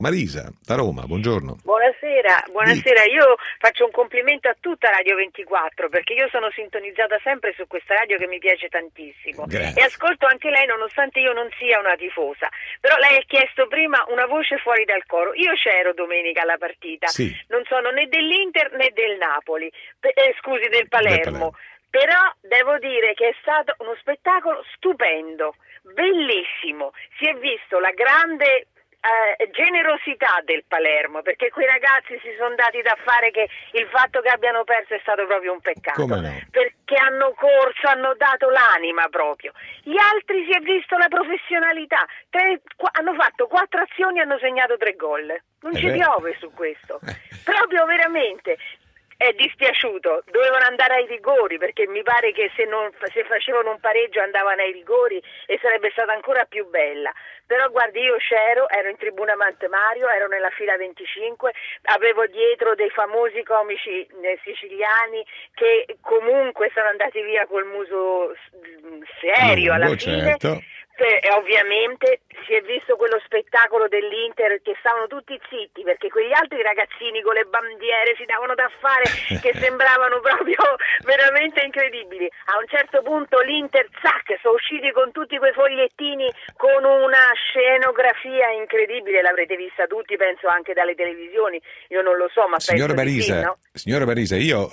Marisa, da Roma, buongiorno. Buonasera, io faccio un complimento a tutta Radio 24 perché io sono sintonizzata sempre su questa radio che mi piace tantissimo. Grazie. E ascolto anche lei nonostante io non sia una tifosa, però lei ha chiesto prima una voce fuori dal coro. Io c'ero domenica alla partita, Sì. non sono né dell'Inter né del Napoli, del Palermo. Però devo dire che è stato uno spettacolo stupendo, bellissimo, si è visto la grande generosità del Palermo, perché quei ragazzi si sono dati da fare che il fatto che abbiano perso è stato proprio un peccato. Come no? Perché hanno corso, hanno dato l'anima proprio. Gli altri si è visto la professionalità, hanno fatto 4 azioni e hanno segnato 3 gol. Non ci piove su questo, proprio veramente. È dispiaciuto, dovevano andare ai rigori perché mi pare che se facevano un pareggio andavano ai rigori e sarebbe stata ancora più bella. Però guardi, io ero in tribuna Monte Mario, ero nella fila 25, avevo dietro dei famosi comici siciliani che comunque sono andati via col muso serio alla fine. Certo. E ovviamente si è visto quello spettacolo dell'Inter che stavano tutti zitti perché quegli altri ragazzini con le bandiere si davano da fare che sembravano proprio veramente incredibili. A un certo punto l'Inter sono usciti con tutti quei fogliettini con una scenografia incredibile, l'avrete vista tutti penso anche dalle televisioni, io non lo so ma Signora penso Marisa, di sì, no? Signora Marisa, io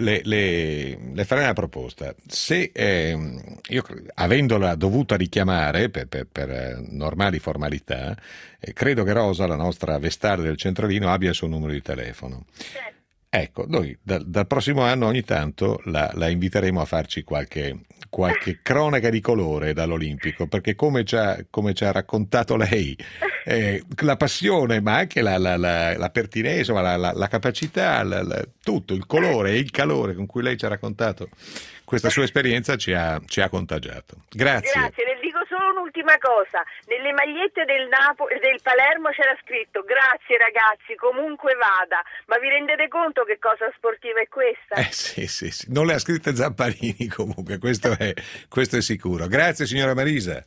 le farei una proposta. Se io avendola dovuta richiamare per normali formalità, credo che Rosa, la nostra vestale del centralino, abbia il suo numero di telefono. Ecco, noi dal prossimo anno ogni tanto la inviteremo a farci qualche cronaca di colore dall'Olimpico, perché come ci ha raccontato lei, la passione, ma anche la pertinenza, la capacità, tutto, il colore e il calore con cui lei ci ha raccontato questa sua esperienza ci ha contagiato. Grazie. Le dico solo un'ultima cosa, nelle magliette del Palermo c'era scritto grazie ragazzi, comunque vada, ma vi rendete conto che cosa sportiva è questa? Sì, non le ha scritte Zamparini comunque, questo è sicuro. Grazie signora Marisa.